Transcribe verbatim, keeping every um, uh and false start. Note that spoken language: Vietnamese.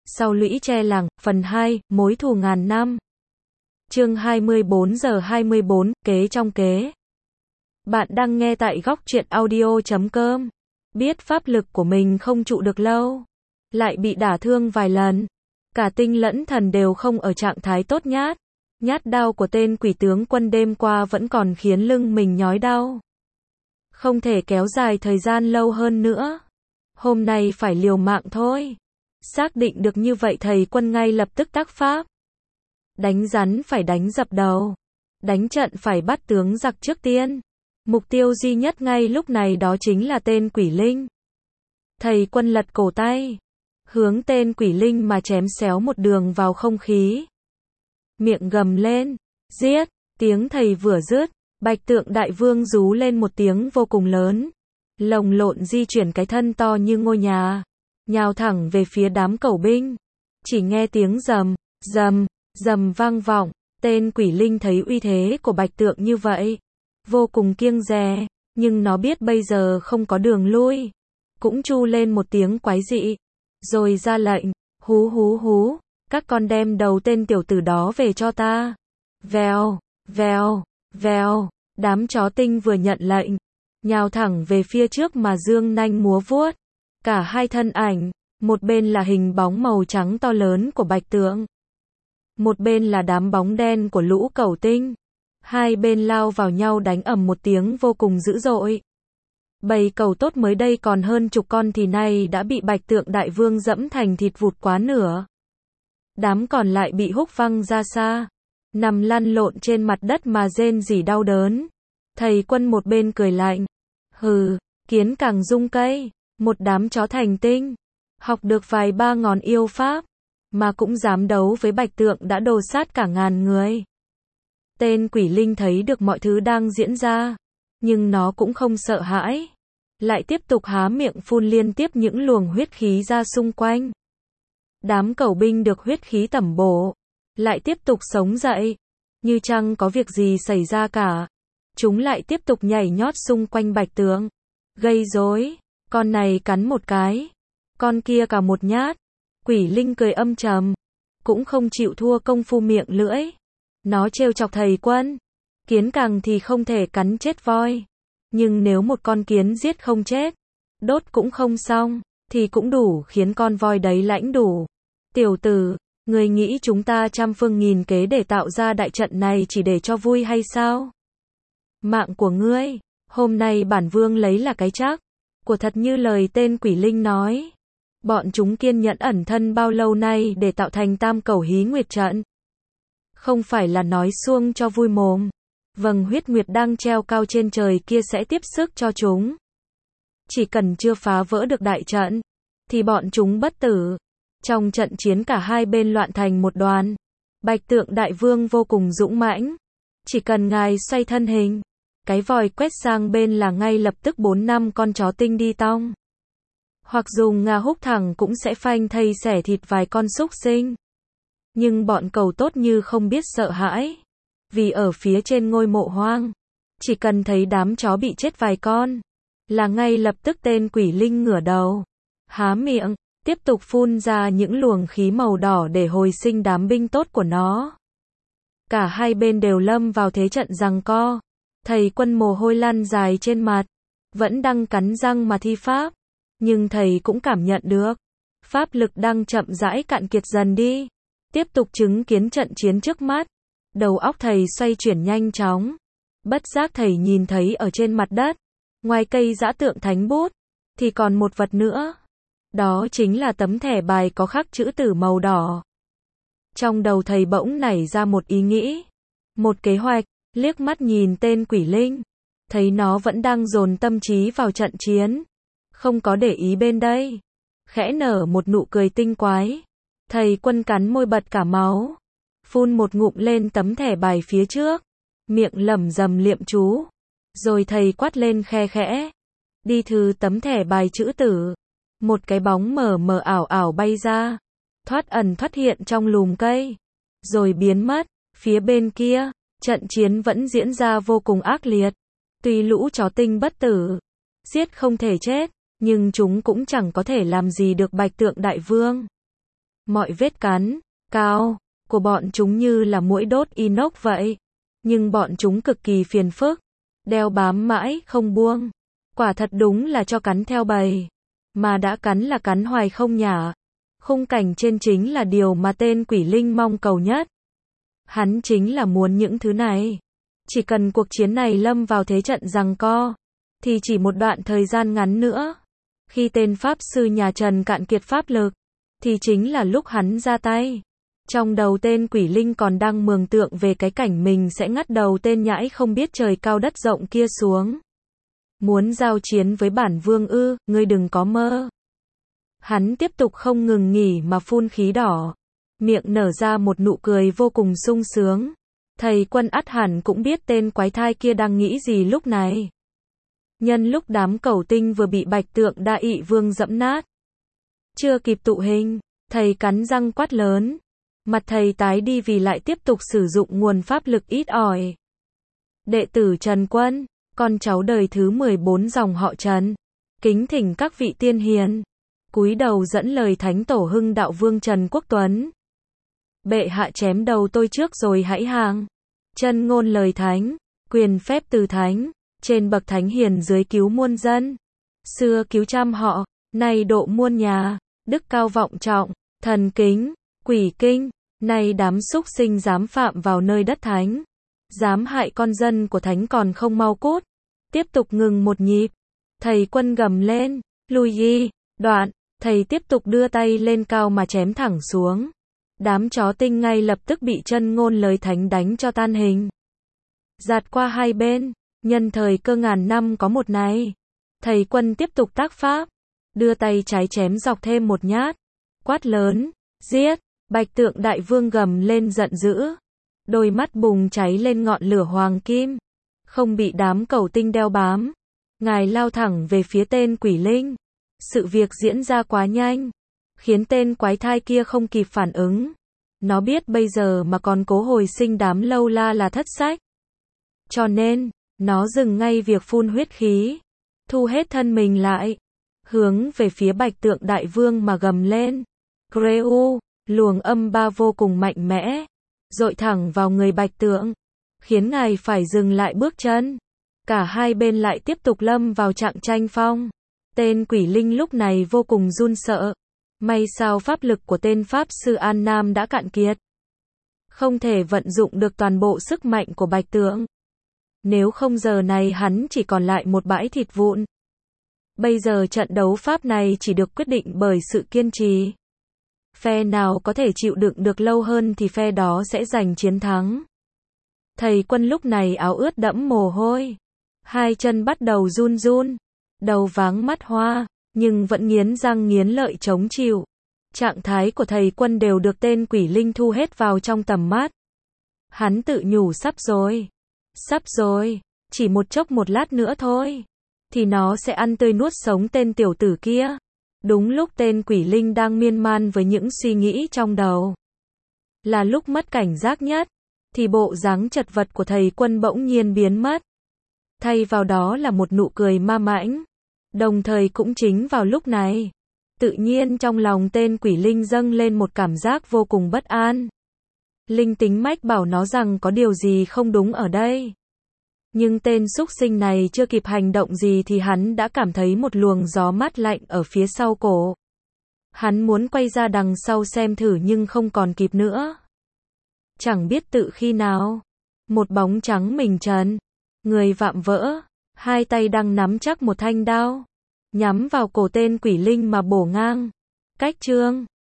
Sau lũy tre làng, phần hai, mối thù ngàn năm. Chương hai mươi bốn giờ hai mươi bốn, kế trong kế. Bạn đang nghe tại góc truyện audio chấm com. Biết pháp lực của mình không trụ được lâu, lại bị đả thương vài lần. Cả tinh lẫn thần đều không ở trạng thái tốt nhát. Nhát đao của tên quỷ tướng quân đêm qua vẫn còn khiến lưng mình nhói đau. Không thể kéo dài thời gian lâu hơn nữa. Hôm nay phải liều mạng thôi. Xác định được như vậy thầy quân ngay lập tức tác pháp. Đánh rắn phải đánh dập đầu. Đánh trận phải bắt tướng giặc trước tiên. Mục tiêu duy nhất ngay lúc này đó chính là tên quỷ linh. Thầy quân lật cổ tay, hướng tên quỷ linh mà chém xéo một đường vào không khí. Miệng gầm lên, giết, tiếng thầy vừa dứt, Bạch Tượng Đại Vương rú lên một tiếng vô cùng lớn. Lồng lộn di chuyển cái thân to như ngôi nhà, nhào thẳng về phía đám cẩu binh. Chỉ nghe tiếng rầm, rầm, rầm vang vọng, tên quỷ linh thấy uy thế của Bạch Tượng như vậy, vô cùng kiêng dè, nhưng nó biết bây giờ không có đường lui. Cũng tru lên một tiếng quái dị, rồi ra lệnh, hú hú hú, các con đem đầu tên tiểu tử đó về cho ta. Vèo, vèo, vèo, đám chó tinh vừa nhận lệnh, nhào thẳng về phía trước mà dương nanh múa vuốt. Cả hai thân ảnh, một bên là hình bóng màu trắng to lớn của Bạch Tượng, một bên là đám bóng đen của lũ cẩu tinh. Hai bên lao vào nhau đánh ầm một tiếng vô cùng dữ dội. Bầy cẩu tốt mới đây còn hơn chục con thì nay đã bị Bạch Tượng Đại Vương dẫm thành thịt vụt quá nửa. Đám còn lại bị húc văng ra xa, nằm lăn lộn trên mặt đất mà rên rỉ đau đớn. Thầy quân một bên cười lạnh, hừ, kiến càng rung cây, một đám chó thành tinh, học được vài ba ngón yêu pháp, mà cũng dám đấu với Bạch Tượng đã đồ sát cả ngàn người. Tên quỷ linh thấy được mọi thứ đang diễn ra, nhưng nó cũng không sợ hãi, lại tiếp tục há miệng phun liên tiếp những luồng huyết khí ra xung quanh. Đám cẩu binh được huyết khí tẩm bổ, lại tiếp tục sống dậy, như chẳng có việc gì xảy ra cả. Chúng lại tiếp tục nhảy nhót xung quanh Bạch Tượng, gây rối, con này cắn một cái, con kia cả một nhát. Quỷ linh cười âm trầm, cũng không chịu thua công phu miệng lưỡi. Nó trêu chọc thầy quân, kiến càng thì không thể cắn chết voi, nhưng nếu một con kiến giết không chết, đốt cũng không xong, thì cũng đủ khiến con voi đấy lãnh đủ. Tiểu tử, người nghĩ chúng ta trăm phương nghìn kế để tạo ra đại trận này chỉ để cho vui hay sao? Mạng của ngươi, hôm nay bản vương lấy là cái chắc, của thật như lời tên quỷ linh nói. Bọn chúng kiên nhẫn ẩn thân bao lâu nay để tạo thành tam cẩu hí nguyệt trận. Không phải là nói suông cho vui mồm. Vầng huyết nguyệt đang treo cao trên trời kia sẽ tiếp sức cho chúng. Chỉ cần chưa phá vỡ được đại trận, thì bọn chúng bất tử. Trong trận chiến cả hai bên loạn thành một đoàn. Bạch Tượng Đại Vương vô cùng dũng mãnh. Chỉ cần ngài xoay thân hình, cái vòi quét sang bên là ngay lập tức bốn năm con chó tinh đi tong. Hoặc dùng ngà húc thẳng cũng sẽ phanh thây xẻ thịt vài con súc sinh. Nhưng bọn cẩu tốt như không biết sợ hãi. Vì ở phía trên ngôi mộ hoang, chỉ cần thấy đám chó bị chết vài con, là ngay lập tức tên quỷ linh ngửa đầu, há miệng, tiếp tục phun ra những luồng khí màu đỏ để hồi sinh đám binh tốt của nó. Cả hai bên đều lâm vào thế trận giằng co. Thầy quân mồ hôi lăn dài trên mặt, vẫn đang cắn răng mà thi pháp. Nhưng thầy cũng cảm nhận được, pháp lực đang chậm rãi cạn kiệt dần đi. Tiếp tục chứng kiến trận chiến trước mắt, đầu óc thầy xoay chuyển nhanh chóng. Bất giác thầy nhìn thấy ở trên mặt đất, ngoài cây dã tượng thánh bút, thì còn một vật nữa. Đó chính là tấm thẻ bài có khắc chữ tử màu đỏ. Trong đầu thầy bỗng nảy ra một ý nghĩ, một kế hoạch. Liếc mắt nhìn tên quỷ linh, thấy nó vẫn đang dồn tâm trí vào trận chiến, không có để ý bên đây. Khẽ nở một nụ cười tinh quái. Thầy quân cắn môi bật cả máu, phun một ngụm lên tấm thẻ bài phía trước, miệng lẩm rầm niệm chú. Rồi thầy quát lên khe khẽ, đi thư tấm thẻ bài chữ tử. Một cái bóng mờ mờ ảo ảo bay ra, thoát ẩn thoát hiện trong lùm cây, rồi biến mất. Phía bên kia, trận chiến vẫn diễn ra vô cùng ác liệt. Tuy lũ chó tinh bất tử, giết không thể chết, nhưng chúng cũng chẳng có thể làm gì được Bạch Tượng Đại Vương. Mọi vết cắn, cào, của bọn chúng như là muỗi đốt inox vậy. Nhưng bọn chúng cực kỳ phiền phức, đeo bám mãi không buông. Quả thật đúng là cho cắn theo bầy. Mà đã cắn là cắn hoài không nhả. Khung cảnh trên chính là điều mà tên quỷ linh mong cầu nhất. Hắn chính là muốn những thứ này. Chỉ cần cuộc chiến này lâm vào thế trận giằng co, thì chỉ một đoạn thời gian ngắn nữa, khi tên pháp sư nhà Trần cạn kiệt pháp lực, thì chính là lúc hắn ra tay. Trong đầu tên quỷ linh còn đang mường tượng về cái cảnh mình sẽ ngắt đầu tên nhãi không biết trời cao đất rộng kia xuống. Muốn giao chiến với bản vương ư, ngươi đừng có mơ. Hắn tiếp tục không ngừng nghỉ mà phun khí đỏ, miệng nở ra một nụ cười vô cùng sung sướng. Thầy Quân ắt hẳn cũng biết tên quái thai kia đang nghĩ gì lúc này. Nhân lúc đám cẩu tinh vừa bị Bạch Tượng Đại Ị Vương dẫm nát, chưa kịp tụ hình, thầy cắn răng quát lớn. Mặt thầy tái đi vì lại tiếp tục sử dụng nguồn pháp lực ít ỏi. Đệ tử Trần Quân, con cháu đời thứ mười bốn dòng họ Trần, kính thỉnh các vị tiên hiền, cúi đầu dẫn lời Thánh Tổ Hưng Đạo Vương Trần Quốc Tuấn. Bệ hạ chém đầu tôi trước rồi hãy hàng. Chân ngôn lời thánh, quyền phép từ thánh, trên bậc thánh hiền dưới cứu muôn dân. Xưa cứu trăm họ, nay độ muôn nhà, đức cao vọng trọng, thần kính, quỷ kinh. Nay đám súc sinh dám phạm vào nơi đất thánh, dám hại con dân của thánh còn không mau cút. Tiếp tục ngừng một nhịp, thầy Quân gầm lên, lùi đi, đoạn, thầy tiếp tục đưa tay lên cao mà chém thẳng xuống. Đám chó tinh ngay lập tức bị chân ngôn lời thánh đánh cho tan hình. Giạt qua hai bên, nhân thời cơ ngàn năm có một này. Thầy Quân tiếp tục tác pháp, đưa tay trái chém dọc thêm một nhát, quát lớn, giết. Bạch Tượng Đại Vương gầm lên giận dữ, đôi mắt bùng cháy lên ngọn lửa hoàng kim, không bị đám cẩu tinh đeo bám. Ngài lao thẳng về phía tên quỷ linh. Sự việc diễn ra quá nhanh, khiến tên quái thai kia không kịp phản ứng. Nó biết bây giờ mà còn cố hồi sinh đám lâu la là thất sách. Cho nên, nó dừng ngay việc phun huyết khí, thu hết thân mình lại, hướng về phía Bạch Tượng Đại Vương mà gầm lên. Greu, luồng âm ba vô cùng mạnh mẽ, dội thẳng vào người Bạch Tượng, khiến ngài phải dừng lại bước chân. Cả hai bên lại tiếp tục lâm vào trạng tranh phong. Tên quỷ linh lúc này vô cùng run sợ. May sao pháp lực của tên pháp sư An Nam đã cạn kiệt, không thể vận dụng được toàn bộ sức mạnh của Bạch Tượng. Nếu không giờ này hắn chỉ còn lại một bãi thịt vụn. Bây giờ trận đấu pháp này chỉ được quyết định bởi sự kiên trì. Phe nào có thể chịu đựng được lâu hơn thì phe đó sẽ giành chiến thắng. Thầy Quân lúc này áo ướt đẫm mồ hôi, hai chân bắt đầu run run, đầu váng mắt hoa, nhưng vẫn nghiến răng nghiến lợi chống chịu. Trạng thái của thầy Quân đều được tên quỷ linh thu hết vào trong tầm mắt. Hắn tự nhủ sắp rồi, sắp rồi, chỉ một chốc một lát nữa thôi, thì nó sẽ ăn tươi nuốt sống tên tiểu tử kia. Đúng lúc tên quỷ linh đang miên man với những suy nghĩ trong đầu, là lúc mất cảnh giác nhất, thì bộ dáng chật vật của thầy Quân bỗng nhiên biến mất. Thay vào đó là một nụ cười ma mãnh. Đồng thời cũng chính vào lúc này, tự nhiên trong lòng tên quỷ linh dâng lên một cảm giác vô cùng bất an. Linh tính mách bảo nó rằng có điều gì không đúng ở đây. Nhưng tên súc sinh này chưa kịp hành động gì thì hắn đã cảm thấy một luồng gió mát lạnh ở phía sau cổ. Hắn muốn quay ra đằng sau xem thử nhưng không còn kịp nữa. Chẳng biết tự khi nào, một bóng trắng mình trần, người vạm vỡ, hai tay đang nắm chắc một thanh đao, nhắm vào cổ tên quỷ linh mà bổ ngang. Cách chương